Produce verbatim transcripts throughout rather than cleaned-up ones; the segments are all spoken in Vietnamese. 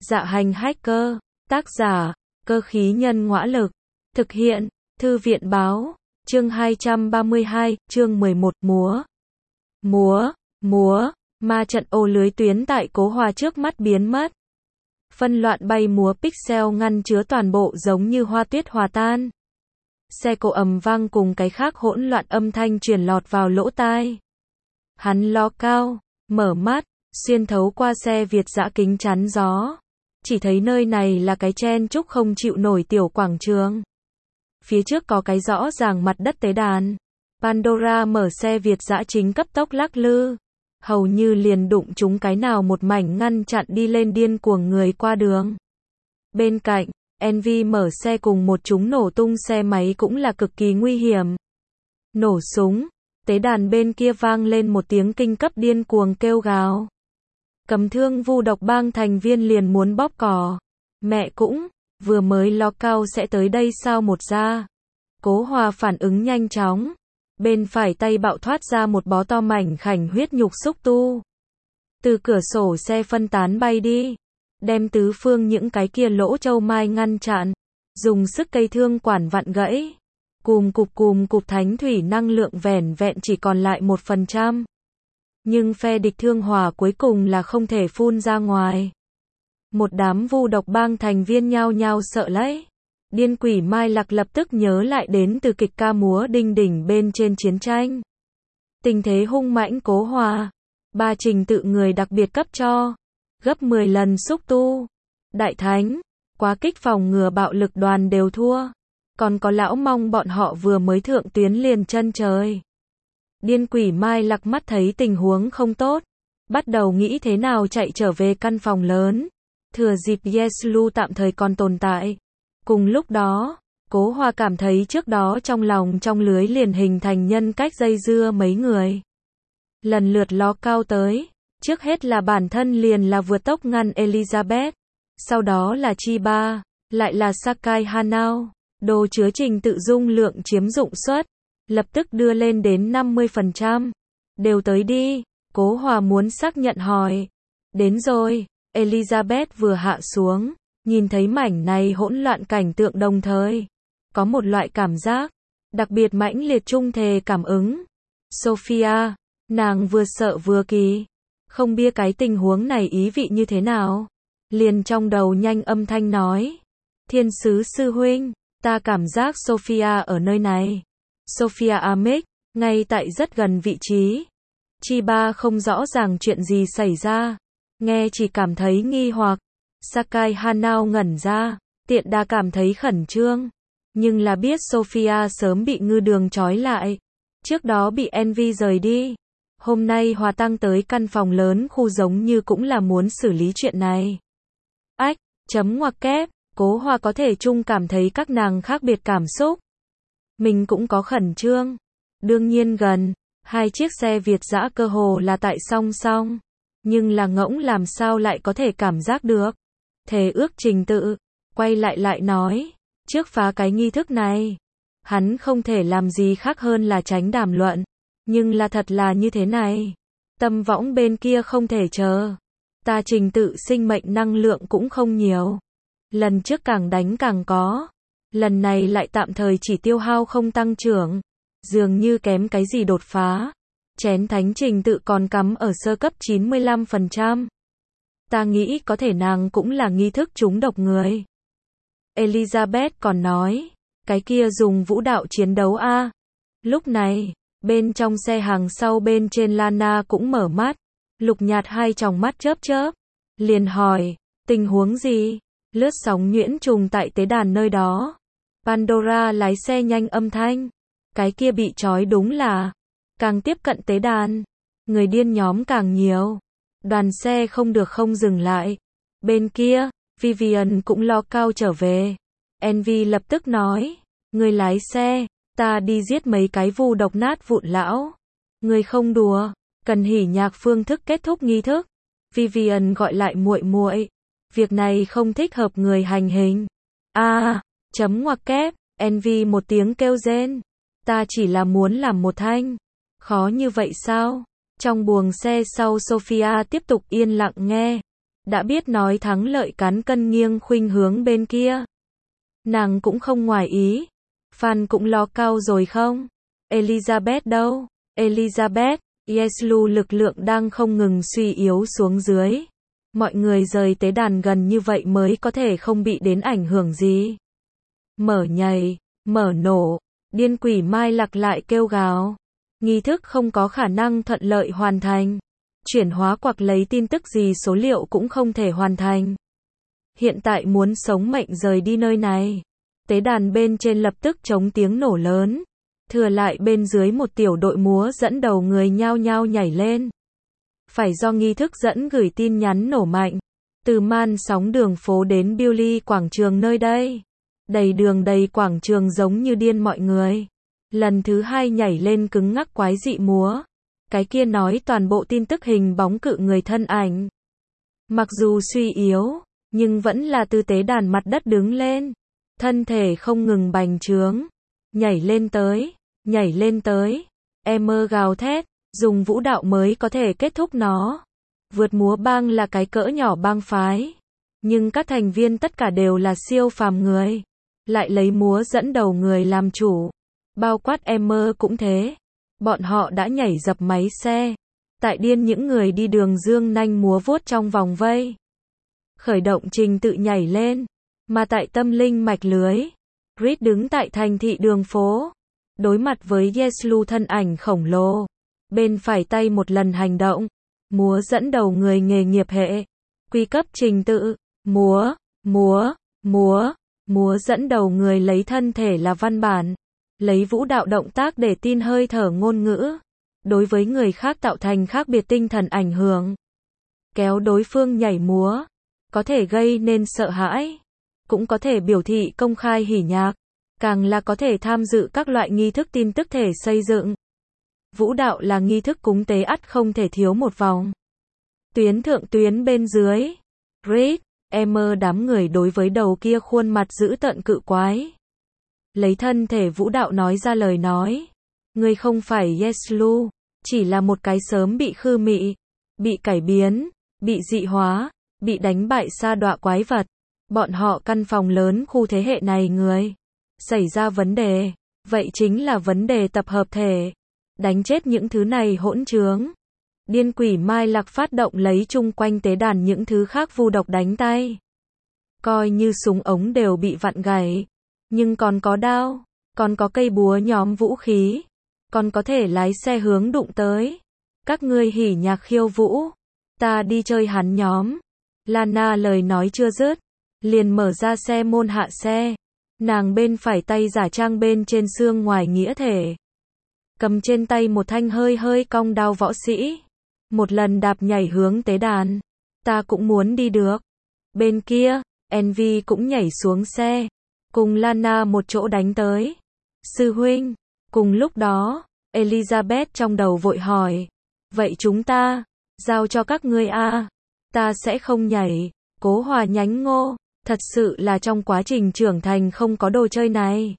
Dạ hành hacker, tác giả, cơ khí nhân ngõa lực, thực hiện, thư viện báo, chương hai trăm ba mươi hai, chương mười một, múa. Múa, múa, ma trận ô lưới tuyến tại Cố Hòa trước mắt biến mất. Phân loạn bay múa pixel ngăn chứa toàn bộ giống như hoa tuyết hòa tan. Xe cộ ầm vang cùng cái khác hỗn loạn âm thanh truyền lọt vào lỗ tai. Hắn lo cao, mở mắt, xuyên thấu qua xe Việt dã kính chắn gió. Chỉ thấy nơi này là cái chen chúc không chịu nổi tiểu quảng trường. Phía trước có cái rõ ràng mặt đất tế đàn. Pandora mở xe Việt dã chính cấp tốc lắc lư. Hầu như liền đụng chúng cái nào một mảnh ngăn chặn đi lên điên cuồng người qua đường. Bên cạnh, Envy mở xe cùng một chúng nổ tung xe máy cũng là cực kỳ nguy hiểm. Nổ súng, tế đàn bên kia vang lên một tiếng kinh cấp điên cuồng kêu gào. Cầm thương vu độc bang thành viên liền muốn bóp cò. Mẹ cũng, vừa mới lo cao sẽ tới đây sao một ra. Cố Hòa phản ứng nhanh chóng. Bên phải tay bạo thoát ra một bó to mảnh khảnh huyết nhục xúc tu. Từ cửa sổ xe phân tán bay đi. Đem tứ phương những cái kia lỗ châu mai ngăn chặn. Dùng sức cây thương quản vặn gãy. Cùm cục cùm cục thánh thủy năng lượng vẻn vẹn chỉ còn lại một phần trăm. Nhưng phe địch thương hỏa cuối cùng là không thể phun ra ngoài. Một đám vu độc bang thành viên nhao nhao sợ lấy. Điên quỷ Mai Lạc lập tức nhớ lại đến từ kịch ca múa đinh đỉnh bên trên chiến tranh. Tình thế hung mãnh Cố Hòa. Ba trình tự người đặc biệt cấp cho. Gấp mười lần xúc tu. Đại thánh. Quá kích phòng ngừa bạo lực đoàn đều thua. Còn có lão mong bọn họ vừa mới thượng tuyến liền chân trời. Điên quỷ Mai Lạc mắt thấy tình huống không tốt. Bắt đầu nghĩ thế nào chạy trở về căn phòng lớn. Thừa dịp Yeslu tạm thời còn tồn tại. Cùng lúc đó, Cố Hòa cảm thấy trước đó trong lòng trong lưới liền hình thành nhân cách dây dưa mấy người. Lần lượt ló cao tới, trước hết là bản thân liền là vượt tốc ngăn Elizabeth, sau đó là Chiba, lại là Sakai Hanao, đồ chứa trình tự dung lượng chiếm dụng suất, lập tức đưa lên đến năm mươi phần trăm. Đều tới đi, Cố Hòa muốn xác nhận hỏi. Đến rồi, Elizabeth vừa hạ xuống. Nhìn thấy mảnh này hỗn loạn cảnh tượng đồng thời, có một loại cảm giác đặc biệt mãnh liệt trung thề cảm ứng. Sophia, nàng vừa sợ vừa kỳ, không biết cái tình huống này ý vị như thế nào. Liền trong đầu nhanh âm thanh nói, thiên sứ sư huynh, ta cảm giác Sophia ở nơi này. Sophia Amic, ngay tại rất gần vị trí. Chiba không rõ ràng chuyện gì xảy ra, nghe chỉ cảm thấy nghi hoặc. Sakai Hanao ngẩn ra, tiện đa cảm thấy khẩn trương, nhưng là biết Sophia sớm bị ngư đường trói lại, trước đó bị Envy rời đi, hôm nay hòa tăng tới căn phòng lớn khu giống như cũng là muốn xử lý chuyện này. Ách, chấm ngoặc kép, Cố Hòa có thể chung cảm thấy các nàng khác biệt cảm xúc. Mình cũng có khẩn trương, đương nhiên gần, hai chiếc xe Việt dã cơ hồ là tại song song, nhưng là ngỗng làm sao lại có thể cảm giác được. Thề ước trình tự, quay lại lại nói, trước phá cái nghi thức này, hắn không thể làm gì khác hơn là tránh đàm luận, nhưng là thật là như thế này. Tâm võng bên kia không thể chờ, ta trình tự sinh mệnh năng lượng cũng không nhiều. Lần trước càng đánh càng có, lần này lại tạm thời chỉ tiêu hao không tăng trưởng, dường như kém cái gì đột phá. Chén thánh trình tự còn cắm ở sơ cấp chín mươi lăm phần trăm. Ta nghĩ có thể nàng cũng là nghi thức trúng độc người. Elizabeth còn nói, cái kia dùng vũ đạo chiến đấu a. À. Lúc này, bên trong xe hàng sau bên trên Lana cũng mở mắt, lục nhạt hai tròng mắt chớp chớp, liền hỏi, tình huống gì? Lướt sóng nhuyễn trùng tại tế đàn nơi đó. Pandora lái xe nhanh âm thanh, cái kia bị trói đúng là, càng tiếp cận tế đàn, người điên nhóm càng nhiều. Đoàn xe không được không dừng lại. Bên kia, Vivian cũng lo cao trở về. Envy lập tức nói, người lái xe, ta đi giết mấy cái vu độc nát vụn lão. Người không đùa, cần hỉ nhạc phương thức kết thúc nghi thức. Vivian gọi lại muội muội, việc này không thích hợp người hành hình. A, à, chấm ngoặc kép, Envy một tiếng kêu rên. Ta chỉ là muốn làm một thanh. Khó như vậy sao? Trong buồng xe sau Sophia tiếp tục yên lặng nghe. đã biết nói thắng lợi cán cân nghiêng khuynh hướng bên kia. Nàng cũng không ngoài ý. Fan cũng lo cao rồi không? Elizabeth đâu? Elizabeth, Yeslu lực lượng đang không ngừng suy yếu xuống dưới. Mọi người rời tế đàn gần như vậy mới có thể không bị đến ảnh hưởng gì. Mở nhảy, mở nổ, điên quỷ Mai Lạc lại kêu gào. Nghi thức không có khả năng thuận lợi hoàn thành. Chuyển hóa hoặc lấy tin tức gì số liệu cũng không thể hoàn thành. Hiện tại muốn sống mệnh rời đi nơi này. Tế đàn bên trên lập tức chống tiếng nổ lớn. Thừa lại bên dưới một tiểu đội múa dẫn đầu người nhao nhao nhảy lên. Phải do nghi thức dẫn gửi tin nhắn nổ mạnh. Từ man sóng đường phố đến Beaulieu quảng trường nơi đây. Đầy đường đầy quảng trường giống như điên mọi người. Lần thứ hai nhảy lên cứng ngắc quái dị múa. Cái kia nói toàn bộ tin tức hình bóng cự người thân ảnh. Mặc dù suy yếu, nhưng vẫn là tư tế đàn mặt đất đứng lên. Thân thể không ngừng bành trướng. Nhảy lên tới, nhảy lên tới. Emmer gào thét, dùng vũ đạo mới có thể kết thúc nó. Vượt múa bang là cái cỡ nhỏ bang phái. Nhưng các thành viên tất cả đều là siêu phàm người. Lại lấy múa dẫn đầu người làm chủ. Bao quát Emmer cũng thế. Bọn họ đã nhảy dập máy xe. Tại điên những người đi đường dương nanh múa vuốt trong vòng vây. Khởi động trình tự nhảy lên. Mà tại tâm linh mạch lưới. Reed đứng tại thành thị đường phố. Đối mặt với Yeslu thân ảnh khổng lồ. Bên phải tay một lần hành động. Múa dẫn đầu người nghề nghiệp hệ. Quy cấp trình tự. Múa, múa, múa. Múa dẫn đầu người lấy thân thể là văn bản. Lấy vũ đạo động tác để tin hơi thở ngôn ngữ. Đối với người khác tạo thành khác biệt tinh thần ảnh hưởng. Kéo đối phương nhảy múa. Có thể gây nên sợ hãi. Cũng có thể biểu thị công khai hỉ nhạc. Càng là có thể tham dự các loại nghi thức tin tức thể xây dựng. Vũ đạo là nghi thức cúng tế ắt không thể thiếu một vòng. Tuyến thượng tuyến bên dưới. Reed, Emmer đám người đối với đầu kia khuôn mặt dữ tợn cự quái. Lấy thân thể vũ đạo nói ra lời nói. Ngươi không phải Yeslu, chỉ là một cái sớm bị khư mị, bị cải biến, bị dị hóa, bị đánh bại sa đọa quái vật. Bọn họ căn phòng lớn khu thế hệ này người. Xảy ra vấn đề, vậy chính là vấn đề tập hợp thể. Đánh chết những thứ này hỗn trướng. Điên quỷ Mai Lạc phát động lấy chung quanh tế đàn những thứ khác vu độc đánh tay. Coi như súng ống đều bị vặn gãy. Nhưng còn có đao, còn có cây búa nhóm vũ khí, còn có thể lái xe hướng đụng tới. Các ngươi hỉ nhạc khiêu vũ, ta đi chơi hắn nhóm. Lana lời nói chưa dứt, liền mở ra xe môn hạ xe. Nàng bên phải tay giả trang bên trên xương ngoài nghĩa thể. Cầm trên tay một thanh hơi hơi cong đao võ sĩ. Một lần đạp nhảy hướng tế đàn. Ta cũng muốn đi được. Bên kia, Envy cũng nhảy xuống xe. Cùng Lana một chỗ đánh tới. Sư huynh. Cùng lúc đó, Elizabeth trong đầu vội hỏi. Vậy chúng ta, giao cho các ngươi a. Ta sẽ không nhảy. Cố Hòa nhánh ngô. Thật sự là trong quá trình trưởng thành không có đồ chơi này.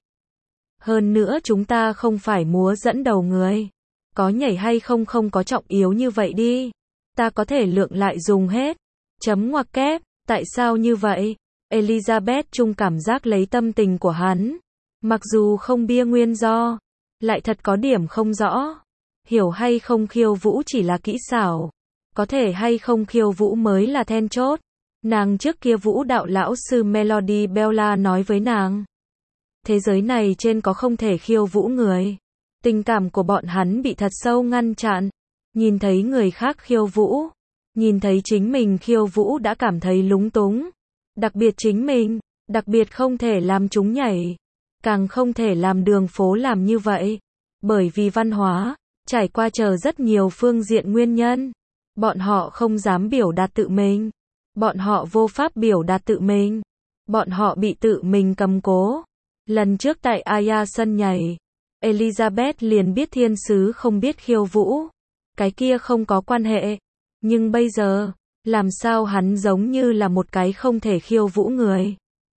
Hơn nữa chúng ta không phải múa dẫn đầu người. Có nhảy hay không không có trọng yếu như vậy đi. Ta có thể lượng lại dùng hết. Chấm ngoặc kép. Tại sao như vậy? Elizabeth chung cảm giác lấy tâm tình của hắn. Mặc dù không bia nguyên do. Lại thật có điểm không rõ. Hiểu hay không khiêu vũ chỉ là kỹ xảo. Có thể hay không khiêu vũ mới là then chốt. Nàng trước kia vũ đạo lão sư Melody Bella nói với nàng. Thế giới này trên có không thể khiêu vũ người. Tình cảm của bọn hắn bị thật sâu ngăn chặn. Nhìn thấy người khác khiêu vũ. Nhìn thấy chính mình khiêu vũ đã cảm thấy lúng túng. Đặc biệt chính mình. Đặc biệt không thể làm chúng nhảy. Càng không thể làm đường phố làm như vậy. Bởi vì văn hóa. Trải qua chờ rất nhiều phương diện nguyên nhân. Bọn họ không dám biểu đạt tự mình. Bọn họ vô pháp biểu đạt tự mình. Bọn họ bị tự mình cầm cố. Lần trước tại Aya sân nhảy. Elizabeth liền biết thiên sứ không biết khiêu vũ. Cái kia không có quan hệ. Nhưng bây giờ, làm sao hắn giống như là một cái không thể khiêu vũ người.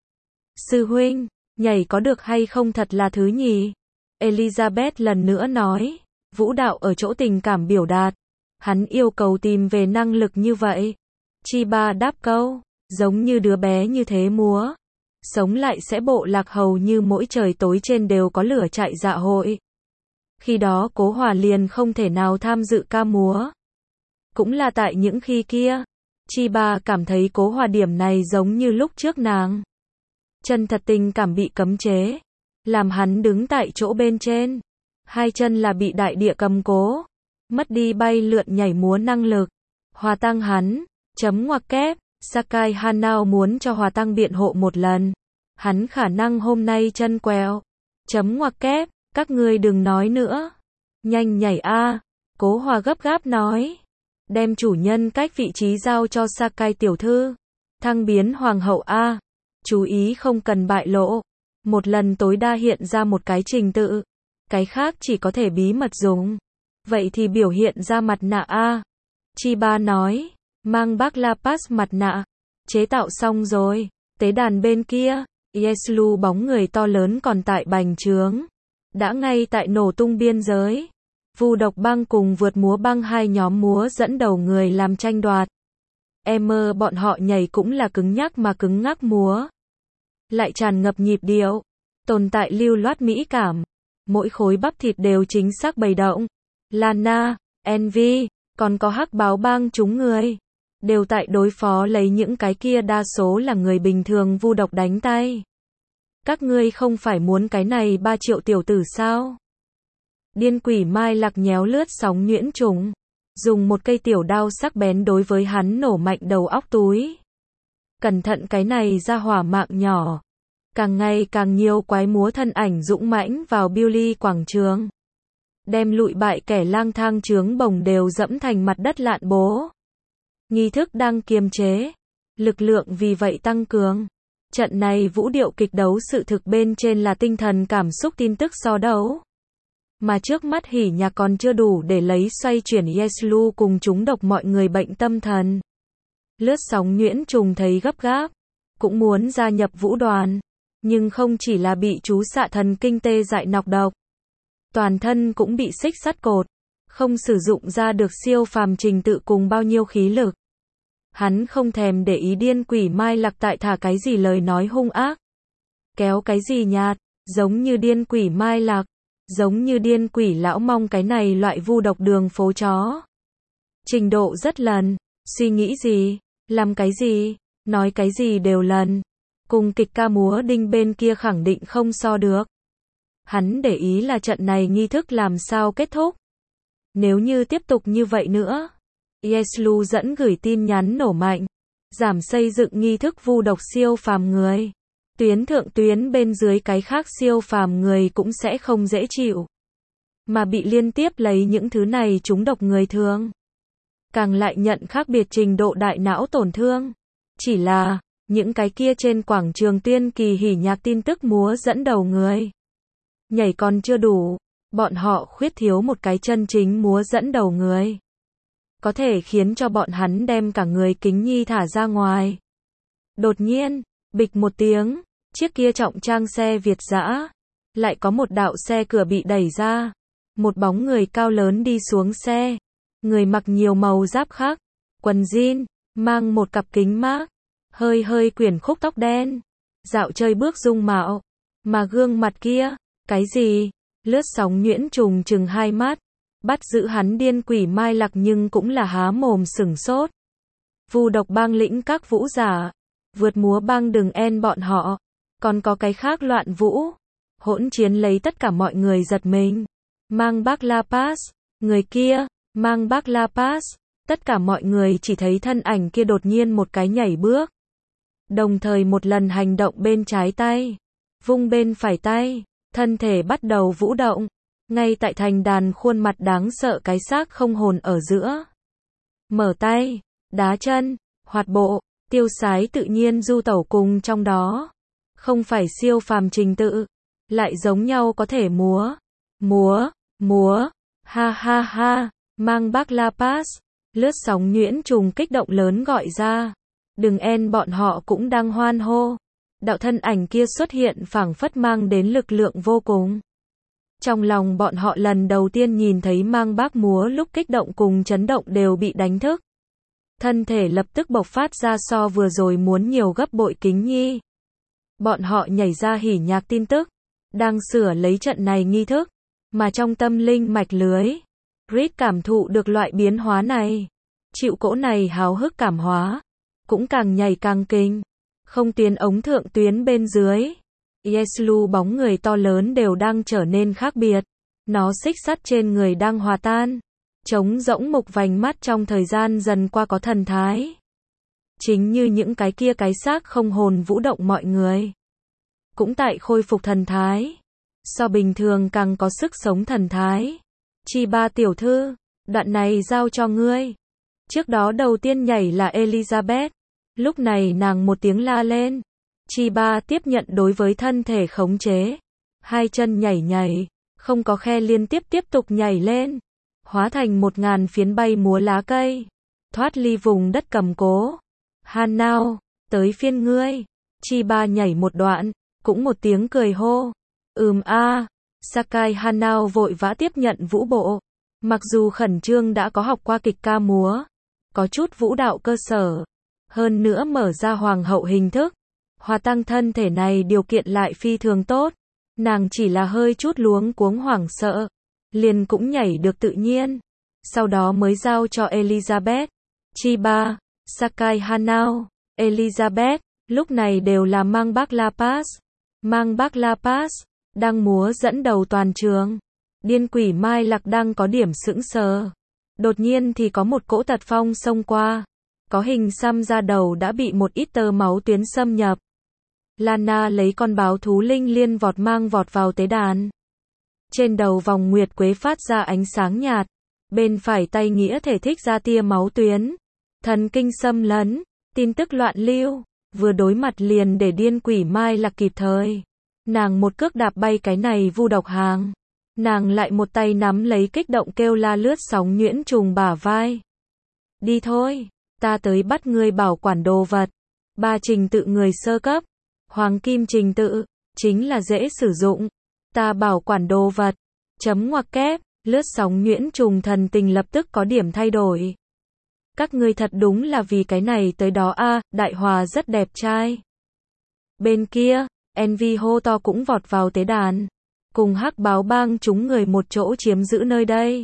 Sư huynh, nhảy có được hay không thật là thứ nhì. Elizabeth lần nữa nói. Vũ đạo ở chỗ tình cảm biểu đạt. Hắn yêu cầu tìm về năng lực như vậy. Chi Ba đáp câu, giống như đứa bé như thế múa. Sống lại sẽ bộ lạc hầu như mỗi trời tối trên đều có lửa chạy dạ hội. Khi đó Cố Hòa liền không thể nào tham dự ca múa. Cũng là tại những khi kia, Chi Ba cảm thấy Cố Hòa điểm này giống như lúc trước nàng. Chân thật tình cảm bị cấm chế, làm hắn đứng tại chỗ bên trên. Hai chân là bị đại địa cầm cố, mất đi bay lượn nhảy múa năng lực. Hòa Tăng hắn, chấm ngoặc kép, Sakai Hanao muốn cho Hòa Tăng biện hộ một lần. Hắn khả năng hôm nay chân quẹo. Chấm ngoặc kép, các ngươi đừng nói nữa. Nhanh nhảy a, Cố Hòa gấp gáp nói. Đem chủ nhân cách vị trí giao cho Sakai tiểu thư. Thăng biến hoàng hậu a. Chú ý không cần bại lộ. Một lần tối đa hiện ra một cái trình tự. Cái khác chỉ có thể bí mật dùng. Vậy thì biểu hiện ra mặt nạ a. Chi Ba nói. Mang bác La Pass mặt nạ. Chế tạo xong rồi. Tế đàn bên kia. Yeslu bóng người to lớn còn tại bành trướng. Đã ngay tại nổ tung biên giới. Vu độc băng cùng vượt múa băng hai nhóm múa dẫn đầu người làm tranh đoạt. Em mơ bọn họ nhảy cũng là cứng nhắc mà cứng ngắc múa. Lại tràn ngập nhịp điệu. Tồn tại lưu loát mỹ cảm. Mỗi khối bắp thịt đều chính xác bày động. Lana, Envy, còn có hắc báo bang chúng người. Đều tại đối phó lấy những cái kia đa số là người bình thường vu độc đánh tay. Các ngươi không phải muốn cái này ba triệu tiểu tử sao? Điên quỷ Mai Lạc nhéo lướt sóng nhuyễn trùng. Dùng một cây tiểu đao sắc bén đối với hắn nổ mạnh đầu óc túi. Cẩn thận cái này ra hỏa mạng nhỏ. Càng ngày càng nhiều quái múa thân ảnh dũng mãnh vào Billy quảng trường. Đem lụi bại kẻ lang thang chướng bồng đều dẫm thành mặt đất lạn bố. Nghi thức đang kiềm chế. Lực lượng vì vậy tăng cường. Trận này vũ điệu kịch đấu sự thực bên trên là tinh thần cảm xúc tin tức so đấu. Mà trước mắt hỉ nhạc còn chưa đủ để lấy xoay chuyển Yeslu cùng chúng độc mọi người bệnh tâm thần. Lướt sóng nhuyễn trùng thấy gấp gáp. Cũng muốn gia nhập vũ đoàn. Nhưng không chỉ là bị chú xạ thần kinh tê dại nọc độc. Toàn thân cũng bị xích sắt cột. Không sử dụng ra được siêu phàm trình tự cùng bao nhiêu khí lực. Hắn không thèm để ý điên quỷ Mai Lạc tại thả cái gì lời nói hung ác. Kéo cái gì nhạt, giống như điên quỷ Mai Lạc, giống như điên quỷ lão mong cái này loại vu độc đường phố chó. Trình độ rất lần, suy nghĩ gì, làm cái gì, nói cái gì đều lần. Cùng kịch ca múa đinh bên kia khẳng định không so được. Hắn để ý là trận này nghi thức làm sao kết thúc. Nếu như tiếp tục như vậy nữa. Yeslu dẫn gửi tin nhắn nổ mạnh. Giảm xây dựng nghi thức vu độc siêu phàm người. Tuyến thượng tuyến bên dưới cái khác siêu phàm người cũng sẽ không dễ chịu. Mà bị liên tiếp lấy những thứ này trúng độc người thường. Càng lại nhận khác biệt trình độ đại não tổn thương. Chỉ là, những cái kia trên quảng trường tuyên kỳ hỉ nhạc tin tức múa dẫn đầu người. Nhảy còn chưa đủ. Bọn họ khuyết thiếu một cái chân chính múa dẫn đầu người. Có thể khiến cho bọn hắn đem cả người kính nhi thả ra ngoài. Đột nhiên, bịch một tiếng, chiếc kia trọng trang xe Việt dã. Lại có một đạo xe cửa bị đẩy ra. Một bóng người cao lớn đi xuống xe. Người mặc nhiều màu giáp khác. Quần jean, mang một cặp kính mát. Hơi hơi quyển khúc tóc đen. Dạo chơi bước dung mạo. Mà gương mặt kia, cái gì? Lướt sóng nhuyễn trùng chừng hai mắt. Bắt giữ hắn điên quỷ Mai Lạc nhưng cũng là há mồm sửng sốt. Vu độc bang lĩnh các vũ giả. Vượt múa bang đừng en bọn họ. Còn có cái khác loạn vũ. Hỗn chiến lấy tất cả mọi người giật mình. Mang bác La Pass. Người kia, mang bác La Pass. Tất cả mọi người chỉ thấy thân ảnh kia đột nhiên một cái nhảy bước. Đồng thời một lần hành động bên trái tay. Vung bên phải tay. Thân thể bắt đầu vũ động. Ngay tại thành đàn khuôn mặt đáng sợ cái xác không hồn ở giữa. Mở tay, đá chân, hoạt bộ, tiêu sái tự nhiên du tẩu cùng trong đó. Không phải siêu phàm trình tự. Lại giống nhau có thể múa. Múa, múa, ha ha ha, mang bác La Pass. Lướt sóng nhuyễn trùng kích động lớn gọi ra. Đừng en bọn họ cũng đang hoan hô. Đạo thân ảnh kia xuất hiện phảng phất mang đến lực lượng vô cùng. Trong lòng bọn họ lần đầu tiên nhìn thấy mang bác múa lúc kích động cùng chấn động đều bị đánh thức. thân thể lập tức bộc phát ra so vừa rồi muốn nhiều gấp bội kính nhi. Bọn họ nhảy ra hỉ nhạc tin tức, đang sửa lấy trận này nghi thức, mà trong tâm linh mạch lưới, Reed cảm thụ được loại biến hóa này, chịu cỗ này háo hức cảm hóa, cũng càng nhảy càng kinh, không tiến ống thượng tuyến bên dưới. Yeslu bóng người to lớn đều đang trở nên khác biệt, nó xích sắt trên người đang hòa tan, trống rỗng mục vành mắt trong thời gian dần qua có thần thái. Chính như những cái kia cái xác không hồn vũ động mọi người, cũng tại khôi phục thần thái, so bình thường càng có sức sống thần thái. Chiba tiểu thư, đoạn này giao cho ngươi. Trước đó đầu tiên nhảy là Elizabeth, lúc này nàng một tiếng la lên. Chiba tiếp nhận đối với thân thể khống chế, hai chân nhảy nhảy, không có khe liên tiếp tiếp tục nhảy lên, hóa thành một ngàn phiến bay múa lá cây, thoát ly vùng đất cầm cố. Hanao, tới phiên ngươi. Chiba nhảy một đoạn, cũng một tiếng cười hô. Ừm a. À. Sakai Hanao vội vã tiếp nhận vũ bộ. Mặc dù khẩn trương đã có học qua kịch ca múa, có chút vũ đạo cơ sở, hơn nữa mở ra hoàng hậu hình thức, hòa tăng thân thể này điều kiện lại phi thường tốt, nàng chỉ là hơi chút luống cuống hoảng sợ, liền cũng nhảy được tự nhiên. Sau đó mới giao cho Elizabeth. Chiba, Sakai Hanao, Elizabeth, lúc này đều là mang bác La Paz. Mang bác La Paz, đang múa dẫn đầu toàn trường. Điên quỷ Mai Lạc đang có điểm sững sờ. Đột nhiên thì có một cỗ tật phong xông qua. Có hình xăm ra đầu đã bị một ít tơ máu tuyến xâm nhập. Lana lấy con báo thú linh liên vọt mang vọt vào tế đàn. Trên đầu vòng nguyệt quế phát ra ánh sáng nhạt. Bên phải tay nghĩa thể thích ra tia máu tuyến. Thần kinh xâm lấn, tin tức loạn lưu. Vừa đối mặt liền để điên quỷ Mai Lạc kịp thời. Nàng một cước đạp bay cái này vu độc hàng. Nàng lại một tay nắm lấy kích động kêu la lướt sóng nhuyễn trùng bả vai. Đi thôi, ta tới bắt ngươi bảo quản đồ vật. Ba trình tự người sơ cấp. Hoàng kim trình tự, chính là dễ sử dụng. Ta bảo quản đồ vật. Chấm ngoặc kép, lướt sóng nhuyễn trùng thần tình lập tức có điểm thay đổi. Các ngươi thật đúng là vì cái này tới đó a, à, Đại Hòa rất đẹp trai. Bên kia, Envy hô to cũng vọt vào tế đàn. Cùng hắc báo bang chúng người một chỗ chiếm giữ nơi đây.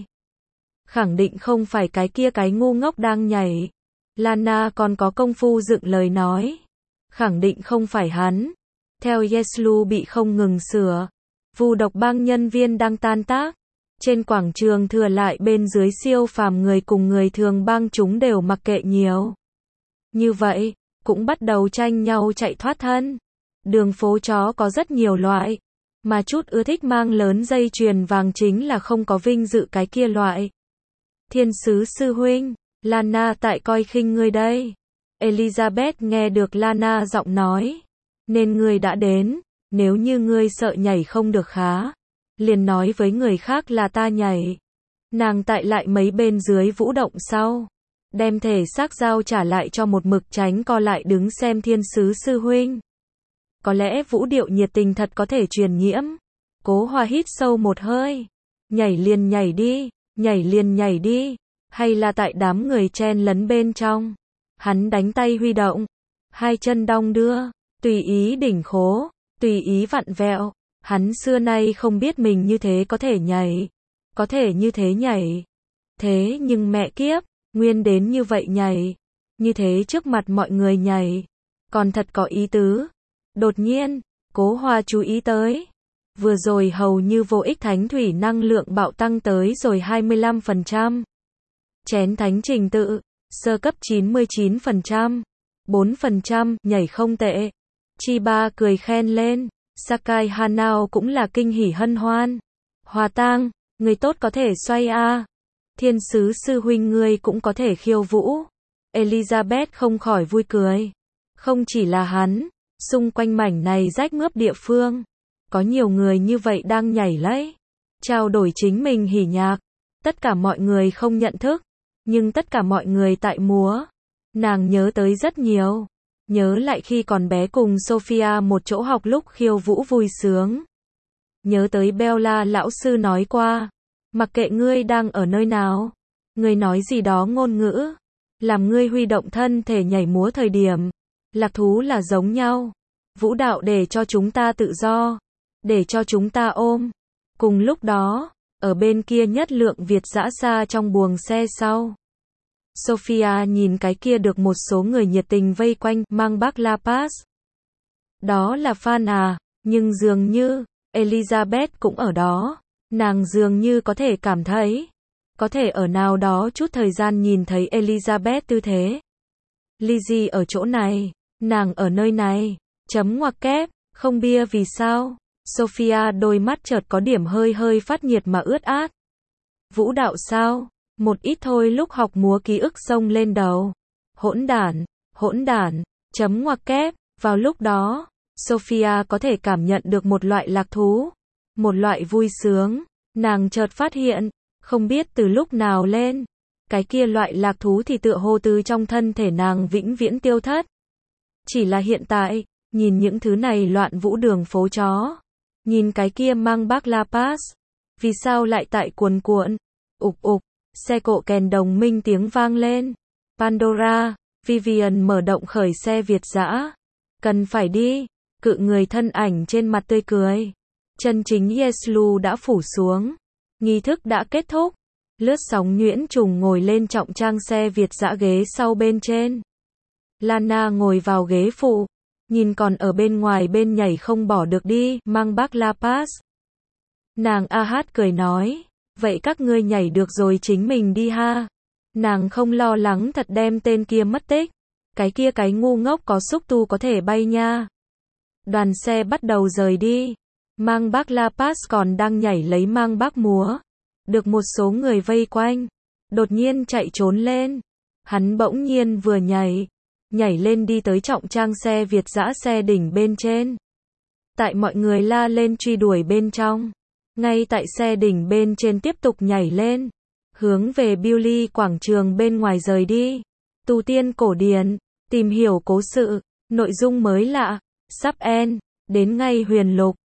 Khẳng định không phải cái kia cái ngu ngốc đang nhảy. Lana còn có công phu dựng lời nói. Khẳng định không phải hắn. Theo Yeslu bị không ngừng sửa. Vu độc bang nhân viên đang tan tác. Trên quảng trường thừa lại bên dưới siêu phàm người cùng người thường bang chúng đều mặc kệ nhiều. Như vậy, cũng bắt đầu tranh nhau chạy thoát thân. Đường phố chó có rất nhiều loại. Mà chút ưa thích mang lớn dây chuyền vàng chính là không có vinh dự cái kia loại. Thiên sứ sư huynh, Lana tại coi khinh ngươi đây. Elizabeth nghe được Lana giọng nói. Nên ngươi đã đến, nếu như ngươi sợ nhảy không được khá. Liền nói với người khác là ta nhảy. Nàng tại lại mấy bên dưới vũ động sau. Đem thể xác giao trả lại cho một mực tránh co lại đứng xem thiên sứ sư huynh. Có lẽ vũ điệu nhiệt tình thật có thể truyền nhiễm. Cố Hoa hít sâu một hơi. Nhảy liền nhảy đi, nhảy liền nhảy đi. Hay là tại đám người chen lấn bên trong. Hắn đánh tay huy động. Hai chân đong đưa. Tùy ý đỉnh khố. Tùy ý vặn vẹo. Hắn xưa nay không biết mình như thế có thể nhảy. Có thể như thế nhảy. Thế nhưng mẹ kiếp, nguyên đến như vậy nhảy. Như thế trước mặt mọi người nhảy. Còn thật có ý tứ. Đột nhiên, Cố Hoa chú ý tới. Vừa rồi hầu như vô ích thánh thủy năng lượng bạo tăng tới rồi hai mươi lăm phần trăm. Chén thánh trình tự, sơ cấp chín mươi chín phần trăm. bốn phần trăm, nhảy không tệ. Chiba cười khen lên. Sakai Hanao cũng là kinh hỉ hân hoan. Hòa tang, người tốt có thể xoay a. À. Thiên sứ sư huynh ngươi cũng có thể khiêu vũ. Elizabeth không khỏi vui cười. Không chỉ là hắn, xung quanh mảnh này rách mướp địa phương, có nhiều người như vậy đang nhảy lấy, trao đổi chính mình hỉ nhạc. Tất cả mọi người không nhận thức, nhưng tất cả mọi người tại múa. Nàng nhớ tới rất nhiều. Nhớ lại khi còn bé cùng Sophia một chỗ học lúc khiêu vũ vui sướng. Nhớ tới Bella lão sư nói qua. Mặc kệ ngươi đang ở nơi nào. Ngươi nói gì đó ngôn ngữ. làm ngươi huy động thân thể nhảy múa thời điểm. Lạc thú là giống nhau. Vũ đạo để cho chúng ta tự do, để cho chúng ta ôm. Cùng lúc đó, ở bên kia nhất lượng Việt dã xa trong buồng xe sau. Sophia nhìn cái kia được một số người nhiệt tình vây quanh, mang bác La Paz. Đó là fan à, nhưng dường như, Elizabeth cũng ở đó. Nàng dường như có thể cảm thấy, có thể ở nào đó chút thời gian nhìn thấy Elizabeth tư thế. Lizzie ở chỗ này, nàng ở nơi này, chấm ngoặc kép, không bia vì sao? Sophia đôi mắt chợt có điểm hơi hơi phát nhiệt mà ướt át. Vũ đạo sao? Một ít thôi lúc học múa ký ức xông lên đầu. Hỗn đản, hỗn đản, chấm ngoặc kép, vào lúc đó, Sophia có thể cảm nhận được một loại lạc thú, một loại vui sướng, nàng chợt phát hiện, không biết từ lúc nào lên, cái kia loại lạc thú thì tựa hồ từ trong thân thể nàng vĩnh viễn tiêu thất. Chỉ là hiện tại, nhìn những thứ này loạn vũ đường phố chó, nhìn cái kia mang bác La Paz, vì sao lại tại cuồn cuộn, ục ục, xe cộ kèn đồng minh tiếng vang lên. Pandora, Vivian mở động khởi xe Việt dã. Cần phải đi, cự người thân ảnh trên mặt tươi cười. Chân chính Yeslu đã phủ xuống. Nghi thức đã kết thúc. Lướt sóng nhuyễn trùng ngồi lên trọng trang xe Việt dã ghế sau bên trên. Lana ngồi vào ghế phụ, nhìn còn ở bên ngoài bên nhảy không bỏ được đi, mang bác La Paz. Nàng a hát cười nói, vậy các ngươi nhảy được rồi chính mình đi ha. Nàng không lo lắng thật đem tên kia mất tích. Cái kia cái ngu ngốc có xúc tu có thể bay nha. Đoàn xe bắt đầu rời đi. Mang bác La Paz còn đang nhảy lấy mang bác múa. Được một số người vây quanh. Đột nhiên chạy trốn lên. Hắn bỗng nhiên vừa nhảy. Nhảy lên đi tới trọng trang xe Việt dã xe đỉnh bên trên. Tại mọi người la lên truy đuổi bên trong. Ngay tại xe đỉnh bên trên tiếp tục nhảy lên. Hướng về Beaulieu quảng trường bên ngoài rời đi. Tu tiên cổ điển. Tìm hiểu cố sự. Nội dung mới lạ. Sắp end. Đến ngay huyền lục.